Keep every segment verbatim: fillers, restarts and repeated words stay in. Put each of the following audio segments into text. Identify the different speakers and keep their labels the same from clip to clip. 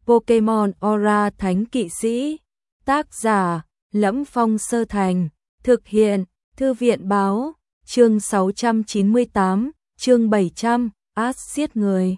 Speaker 1: Pokemon Aura Thánh Kỵ Sĩ. Tác giả: Lẫm Phong Sơ Thành. Thực hiện: Thư viện báo. Chương sáu trăm chín mươi tám, chương bảy trăm, Ash giết người.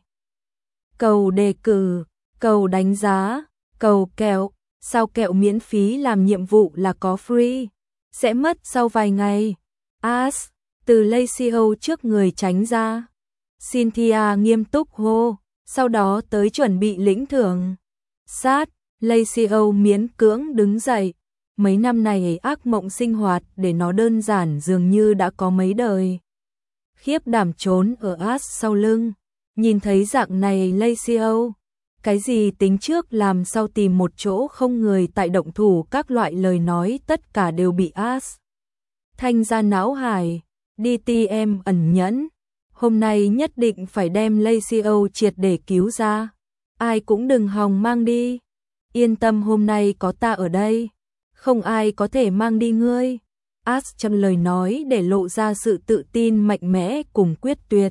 Speaker 1: Cầu đề cử, cầu đánh giá, cầu kẹo. Sao kẹo miễn phí làm nhiệm vụ là có free? Sẽ mất sau vài ngày. Ash từ Lacey trước người tránh ra. Cynthia nghiêm túc hô, sau đó tới chuẩn bị lĩnh thưởng. Sát, Lacey miễn cưỡng đứng dậy. Mấy năm này ác mộng sinh hoạt để nó đơn giản dường như đã có mấy đời. Khiếp đảm trốn ở Ash sau lưng. Nhìn thấy dạng này Lacey, cái gì tính trước làm sau tìm một chỗ không người tại động thủ, các loại lời nói tất cả đều bị Ash thanh ra não hải. Đi ti em ẩn nhẫn. Hôm nay nhất định phải đem Lacey triệt để cứu ra. Ai cũng đừng hòng mang đi. Yên tâm, hôm nay có ta ở đây. Không ai có thể mang đi ngươi. Ash trong lời nói để lộ ra sự tự tin mạnh mẽ cùng quyết tuyệt.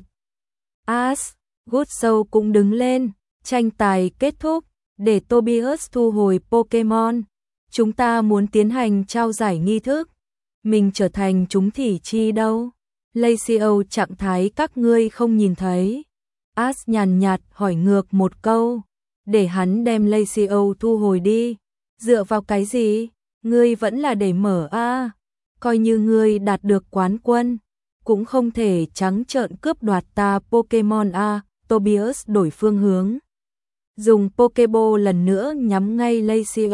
Speaker 1: Ash, Goodshow cũng đứng lên. Tranh tài kết thúc. Để Tobias thu hồi Pokemon. Chúng ta muốn tiến hành trao giải nghi thức. Mình trở thành chúng thì chi đâu. Lacey trạng thái các ngươi không nhìn thấy. Ash nhàn nhạt hỏi ngược một câu. Để hắn đem Lacey thu hồi đi. Dựa vào cái gì? Ngươi vẫn là để mở a à. Coi như ngươi đạt được quán quân, cũng không thể trắng trợn cướp đoạt ta Pokemon a à. Tobias đổi phương hướng. Dùng Pokeball lần nữa nhắm ngay Lacey.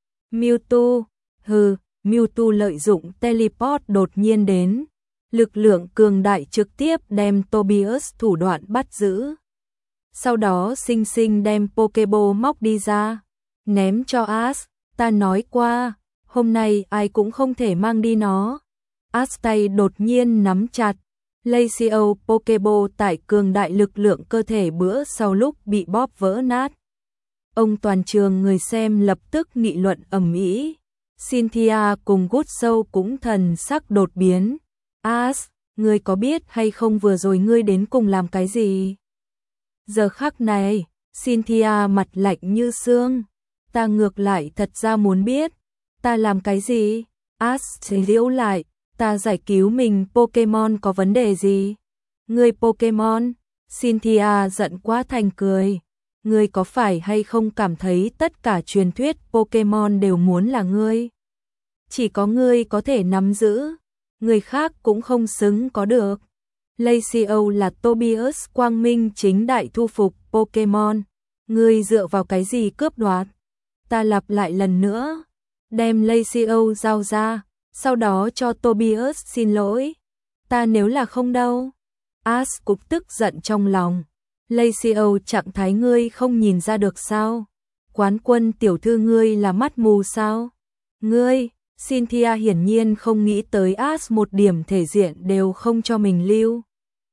Speaker 1: Mewtwo. Hừ, Mewtwo lợi dụng teleport đột nhiên đến. Lực lượng cường đại trực tiếp đem Tobias thủ đoạn bắt giữ. Sau đó xinh xinh đem Pokeball móc đi ra. Ném cho Ash. Ta nói qua, hôm nay ai cũng không thể mang đi nó. Ash tay đột nhiên nắm chặt. Lacey Pokeball tại cường đại lực lượng cơ thể bữa sau lúc bị bóp vỡ nát. Ông toàn trường người xem lập tức nghị luận ầm ĩ. Cynthia cùng Goodshow cũng thần sắc đột biến. Ash, ngươi có biết hay không vừa rồi ngươi đến cùng làm cái gì? Giờ khắc này, Cynthia mặt lạnh như xương. Ta ngược lại thật ra muốn biết. Ta làm cái gì? Ash liễu lại. Ta giải cứu mình Pokemon có vấn đề gì? Ngươi Pokemon? Cynthia giận quá thành cười. Ngươi có phải hay không cảm thấy tất cả truyền thuyết Pokemon đều muốn là ngươi? Chỉ có ngươi có thể nắm giữ. Người khác cũng không xứng có được. Lacey là Tobias quang minh chính đại thu phục Pokemon. Ngươi dựa vào cái gì cướp đoạt? Ta lặp lại lần nữa. Đem Lacey giao ra. Sau đó cho Tobias xin lỗi. Ta nếu là không đâu. Ash cũng tức giận trong lòng. Lacey trạng thái ngươi không nhìn ra được sao? Quán quân tiểu thư ngươi là mắt mù sao? Ngươi, Cynthia hiển nhiên không nghĩ tới Ash một điểm thể diện đều không cho mình lưu.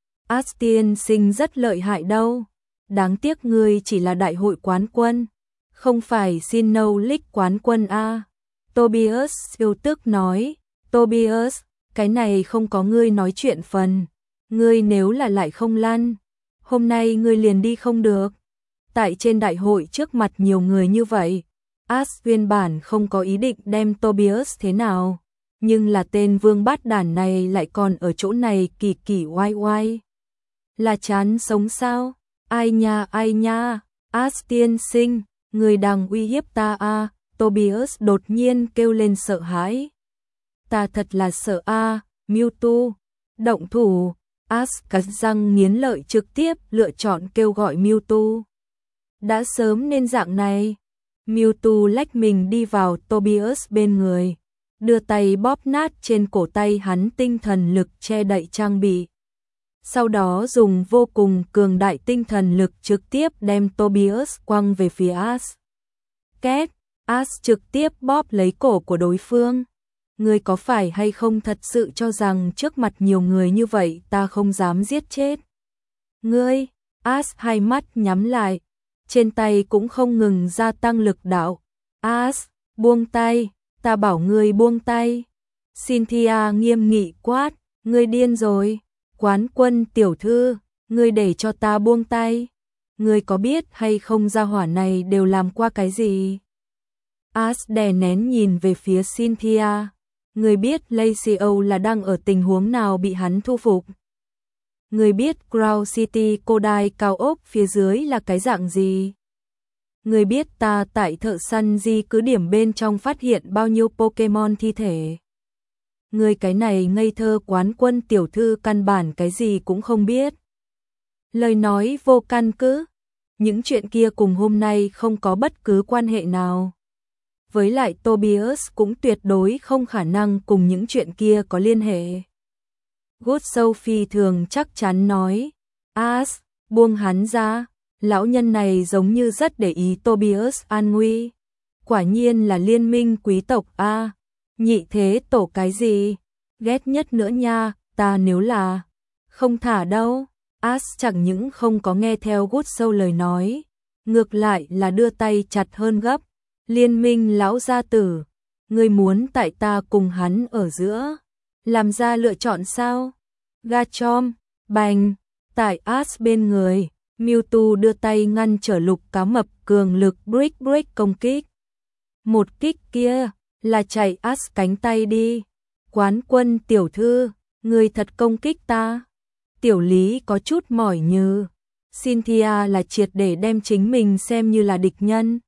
Speaker 1: Ash tiên sinh rất lợi hại đâu. Đáng tiếc ngươi chỉ là đại hội quán quân. Không phải Sinnoh League quán quân a. Tobias yêu tức nói. Tobias, cái này không có ngươi nói chuyện phần. Ngươi nếu là lại không lăn, hôm nay ngươi liền đi không được. Tại trên đại hội trước mặt nhiều người như vậy, Ash nguyên bản không có ý định đem Tobias thế nào. Nhưng là tên vương bát đản này lại còn ở chỗ này kỳ kỳ oai oai. Là chán sống sao? Ai nha ai nha, Ash tiên sinh, người đang uy hiếp ta a. Tobias đột nhiên kêu lên sợ hãi. Ta thật là sợ a, à, Mewtwo. Động thủ. Ash cắn răng nghiến lợi trực tiếp lựa chọn kêu gọi Mewtwo. Đã sớm nên dạng này. Mewtwo lách mình đi vào Tobias bên người, đưa tay bóp nát trên cổ tay hắn tinh thần lực che đậy trang bị. Sau đó dùng vô cùng cường đại tinh thần lực trực tiếp đem Tobias quăng về phía Ash. Két, Ash trực tiếp bóp lấy cổ của đối phương. Ngươi có phải hay không thật sự cho rằng trước mặt nhiều người như vậy ta không dám giết chết? Ngươi, Ash hai mắt nhắm lại, trên tay cũng không ngừng gia tăng lực đạo. Ash, buông tay, ta bảo ngươi buông tay. Cynthia nghiêm nghị quát, ngươi điên rồi. Quán quân tiểu thư, ngươi để cho ta buông tay. Ngươi có biết hay không gia hỏa này đều làm qua cái gì? Ash đè nén nhìn về phía Cynthia. Ngươi biết Lacey là đang ở tình huống nào bị hắn thu phục? Ngươi biết Crown City cô đai cao ốc phía dưới là cái dạng gì? Ngươi biết ta tại thợ săn di cứ điểm bên trong phát hiện bao nhiêu Pokemon thi thể? Ngươi cái này ngây thơ quán quân tiểu thư căn bản cái gì cũng không biết. Lời nói vô căn cứ, những chuyện kia cùng hôm nay không có bất cứ quan hệ nào. Với lại Tobias cũng tuyệt đối không khả năng cùng những chuyện kia có liên hệ. Good Sophie thường chắc chắn nói, Ash, buông hắn ra, lão nhân này giống như rất để ý Tobias an nguy. Quả nhiên là liên minh quý tộc a. Nhị thế tổ cái gì? Ghét nhất nữa nha, ta nếu là không thả đâu. Ash chẳng những không có nghe theo Good Soul lời nói, ngược lại là đưa tay chặt hơn gấp. Liên minh lão gia tử, ngươi muốn tại ta cùng hắn ở giữa, làm ra lựa chọn sao? Gachom, bành, tại Ash bên người, Mewtwo đưa tay ngăn trở Lục Cá Mập cường lực Brick Break công kích. Một kích kia là chạy Ash cánh tay đi. Quán quân tiểu thư, ngươi thật công kích ta. Tiểu Lý có chút mỏi như. Cynthia là triệt để đem chính mình xem như là địch nhân.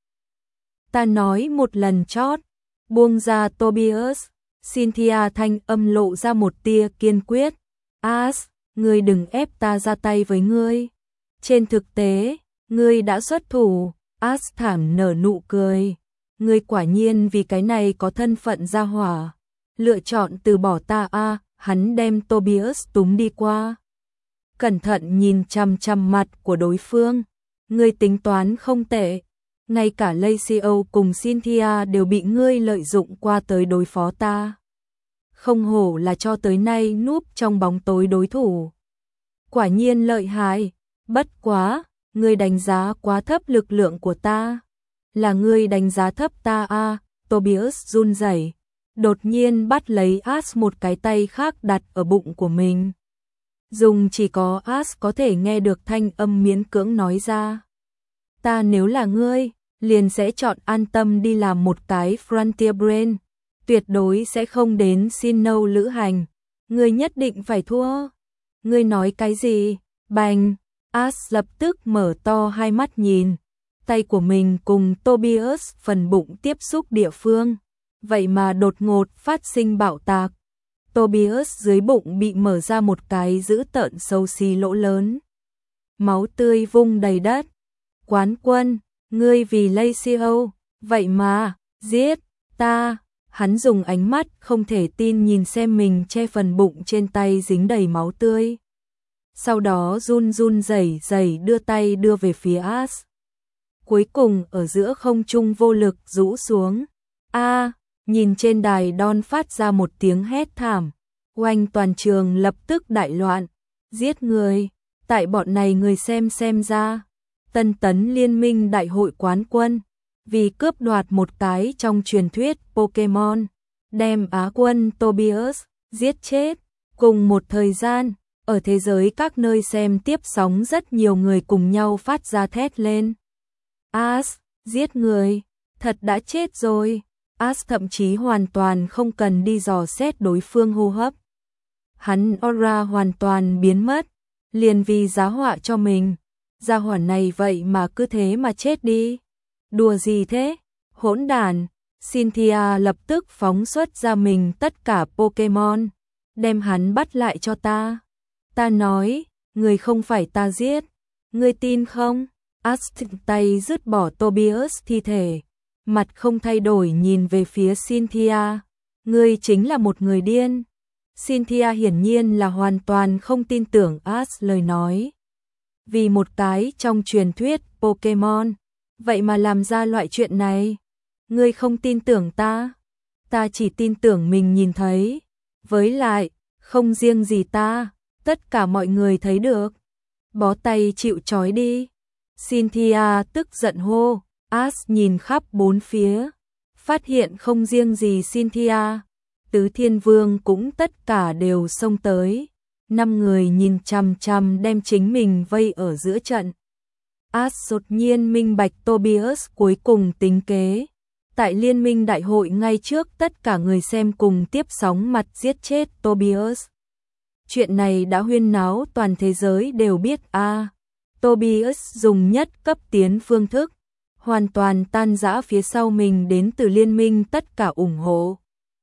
Speaker 1: Ta nói một lần chót, buông ra Tobias. Cynthia thanh âm lộ ra một tia kiên quyết. Ash, ngươi đừng ép ta ra tay với ngươi. Trên thực tế, ngươi đã xuất thủ. Ash thảm nở nụ cười. Ngươi quả nhiên vì cái này có thân phận gia hỏa. Lựa chọn từ bỏ ta a. À, hắn đem Tobias túm đi qua. Cẩn thận nhìn chằm chằm mặt của đối phương. Ngươi tính toán không tệ. Ngay cả Lacey cùng Cynthia đều bị ngươi lợi dụng qua tới đối phó ta. Không hổ là cho tới nay núp trong bóng tối đối thủ. Quả nhiên lợi hại. Bất quá, ngươi đánh giá quá thấp lực lượng của ta. Là ngươi đánh giá thấp ta a. À, Tobias run rẩy, đột nhiên bắt lấy Ash một cái tay khác đặt ở bụng của mình. Dùng chỉ có Ash có thể nghe được thanh âm miễn cưỡng nói ra. Ta nếu là ngươi, liền sẽ chọn an tâm đi làm một cái Frontier Brain, tuyệt đối sẽ không đến Sinnoh lữ hành. Ngươi nhất định phải thua. Ngươi nói cái gì? Bành! Ash lập tức mở to hai mắt nhìn. Tay của mình cùng Tobias phần bụng tiếp xúc địa phương. Vậy mà đột ngột phát sinh bạo tạc. Tobias dưới bụng bị mở ra một cái dữ tợn xấu xí lỗ lớn. Máu tươi vung đầy đất. Quán quân, ngươi vì Lacey, vậy mà, giết, ta. Hắn dùng ánh mắt không thể tin nhìn xem mình che phần bụng trên tay dính đầy máu tươi. Sau đó run run rẩy rẩy đưa tay đưa về phía Ash. Cuối cùng ở giữa không trung vô lực rũ xuống. A, nhìn trên đài Don phát ra một tiếng hét thảm. Oanh toàn trường lập tức đại loạn. Giết người, tại bọn này người xem xem ra. Tân tấn liên minh đại hội quán quân. Vì cướp đoạt một cái trong truyền thuyết Pokemon. Đem Á quân Tobias giết chết. Cùng một thời gian, ở thế giới các nơi xem tiếp sóng rất nhiều người cùng nhau phát ra thét lên. Ash, giết người, thật đã chết rồi. Ash thậm chí hoàn toàn không cần đi dò xét đối phương hô hấp. Hắn aura hoàn toàn biến mất, liền vì giá họa cho mình. Gia hỏa này vậy mà cứ thế mà chết đi. Đùa gì thế? Hỗn đản. Cynthia lập tức phóng xuất ra mình tất cả Pokemon. Đem hắn bắt lại cho ta. Ta nói, người không phải ta giết. Ngươi tin không? Ash tay dứt bỏ Tobias thi thể. Mặt không thay đổi nhìn về phía Cynthia. Ngươi chính là một người điên. Cynthia hiển nhiên là hoàn toàn không tin tưởng Ash lời nói. Vì một cái trong truyền thuyết Pokemon, vậy mà làm ra loại chuyện này. Ngươi không tin tưởng ta. Ta chỉ tin tưởng mình nhìn thấy. Với lại, không riêng gì ta, tất cả mọi người thấy được. Bó tay chịu trói đi. Cynthia tức giận hô. Ash nhìn khắp bốn phía, phát hiện không riêng gì Cynthia, Tứ Thiên Vương cũng tất cả đều xông tới. Năm người nhìn chằm chằm đem chính mình vây ở giữa trận. As đột nhiên minh bạch Tobias cuối cùng tính kế. Tại liên minh đại hội ngay trước tất cả người xem cùng tiếp sóng mặt giết chết Tobias. Chuyện này đã huyên náo toàn thế giới đều biết a. À, Tobias dùng nhất cấp tiến phương thức, hoàn toàn tan rã phía sau mình đến từ liên minh tất cả ủng hộ.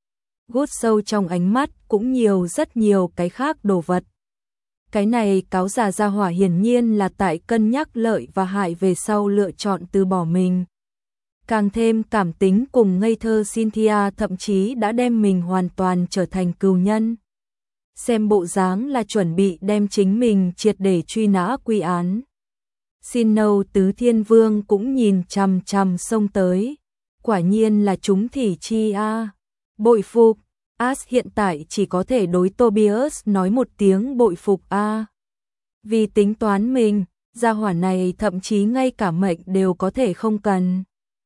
Speaker 1: Gút sâu trong ánh mắt cũng nhiều rất nhiều cái khác đồ vật. Cái này cáo già ra hỏa hiển nhiên là tại cân nhắc lợi và hại về sau lựa chọn từ bỏ mình. Càng thêm cảm tính cùng ngây thơ Cynthia thậm chí đã đem mình hoàn toàn trở thành cừu nhân. Xem bộ dáng là chuẩn bị đem chính mình triệt để truy nã quy án. Sinnoh Tứ Thiên Vương cũng nhìn chằm chằm xông tới. Quả nhiên là chúng thị chi a. À. Bội phục. As hiện tại chỉ có thể đối Tobias nói một tiếng bội phục a. À. Vì tính toán mình, gia hỏa này thậm chí ngay cả mệnh đều có thể không cần.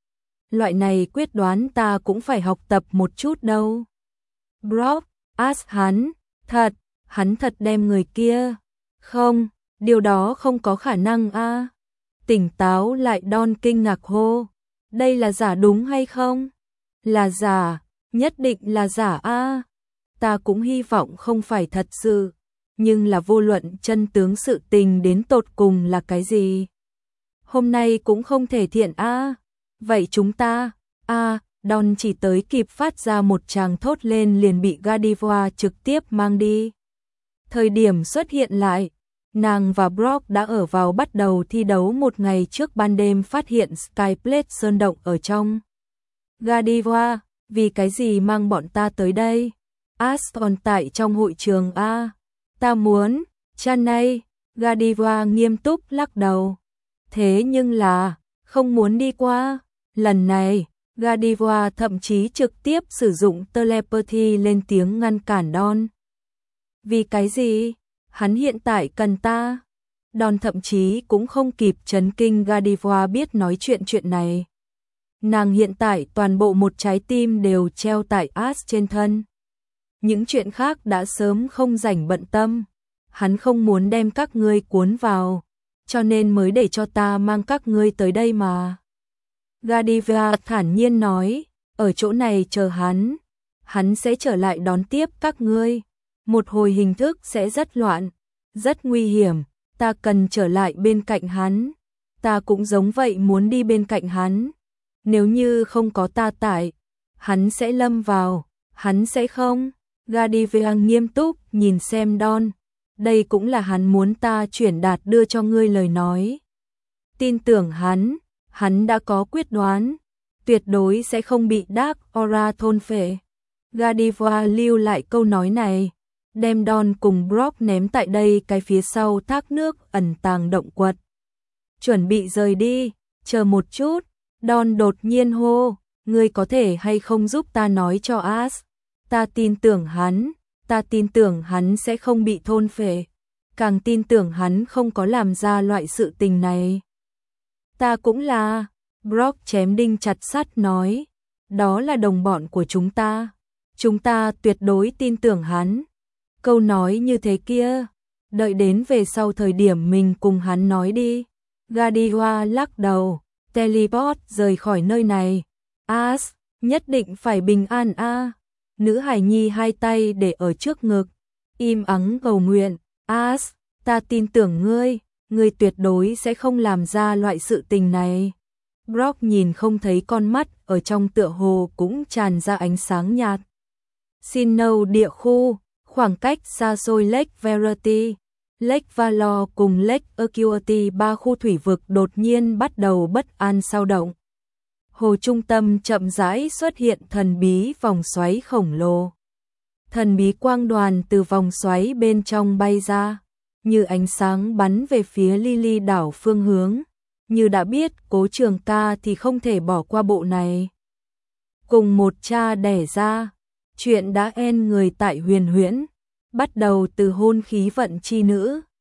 Speaker 1: Loại này quyết đoán ta cũng phải học tập một chút đâu. Brock, As hắn, thật, hắn thật đem người kia. Không, điều đó không có khả năng a. À. Tỉnh táo lại Don kinh ngạc hô. Đây là giả đúng hay không? Là giả, nhất định là giả a. À. Ta cũng hy vọng không phải thật sự, nhưng là vô luận chân tướng sự tình đến tột cùng là cái gì. Hôm nay cũng không thể thiện a. À. Vậy chúng ta, a, à, Don chỉ tới kịp phát ra một tràng thốt lên liền bị Gardiva trực tiếp mang đi. Thời điểm xuất hiện lại, nàng và Brock đã ở vào bắt đầu thi đấu một ngày trước ban đêm phát hiện Skyplate sơn động ở trong. Gardiva, vì cái gì mang bọn ta tới đây? As còn tại trong hội trường a. Ta muốn, Chanay, Gardiva nghiêm túc lắc đầu. Thế nhưng là, không muốn đi qua. Lần này, Gardiva thậm chí trực tiếp sử dụng telepathy lên tiếng ngăn cản Don. Vì cái gì? Hắn hiện tại cần ta. Don thậm chí cũng không kịp chấn kinh Gardiva biết nói chuyện chuyện này. Nàng hiện tại toàn bộ một trái tim đều treo tại As trên thân. Những chuyện khác đã sớm không rảnh bận tâm. Hắn không muốn đem các ngươi cuốn vào, cho nên mới để cho ta mang các ngươi tới đây mà. Gardiva thản nhiên nói, ở chỗ này chờ hắn. Hắn sẽ trở lại đón tiếp các ngươi. Một hồi hình thức sẽ rất loạn, rất nguy hiểm. Ta cần trở lại bên cạnh hắn. Ta cũng giống vậy muốn đi bên cạnh hắn. Nếu như không có ta tại, hắn sẽ lâm vào, hắn sẽ không. Gardiva nghiêm túc nhìn xem Don. Đây cũng là hắn muốn ta chuyển đạt đưa cho ngươi lời nói. Tin tưởng hắn, hắn đã có quyết đoán, tuyệt đối sẽ không bị Dark Aura thôn phệ. Gardiva lưu lại câu nói này, đem Don cùng Brock ném tại đây cái phía sau thác nước ẩn tàng động quật. Chuẩn bị rời đi, chờ một chút. Don đột nhiên hô, ngươi có thể hay không giúp ta nói cho As? Ta tin tưởng hắn, ta tin tưởng hắn sẽ không bị thôn phệ, càng tin tưởng hắn không có làm ra loại sự tình này. Ta cũng là, Brock chém đinh chặt sắt nói, đó là đồng bọn của chúng ta, chúng ta tuyệt đối tin tưởng hắn. Câu nói như thế kia, đợi đến về sau thời điểm mình cùng hắn nói đi. Gardiva lắc đầu, teleport rời khỏi nơi này. As, nhất định phải bình an a. À. Nữ hài nhi hai tay để ở trước ngực, im ắng cầu nguyện. As, ta tin tưởng ngươi, ngươi tuyệt đối sẽ không làm ra loại sự tình này. Brock nhìn không thấy con mắt, ở trong tựa hồ cũng tràn ra ánh sáng nhạt. Sinnoh địa khu, khoảng cách xa xôi Lake Verity, Lake Valor cùng Lake Acuity ba khu thủy vực đột nhiên bắt đầu bất an sao động. Hồ trung tâm chậm rãi xuất hiện thần bí vòng xoáy khổng lồ. Thần bí quang đoàn từ vòng xoáy bên trong bay ra, như ánh sáng bắn về phía Lily đảo phương hướng. Như đã biết Cố Trường Ca thì không thể bỏ qua bộ này. Cùng một cha đẻ ra, chuyện đã en người tại Huyền Huyễn, bắt đầu từ hôn khí vận chi nữ.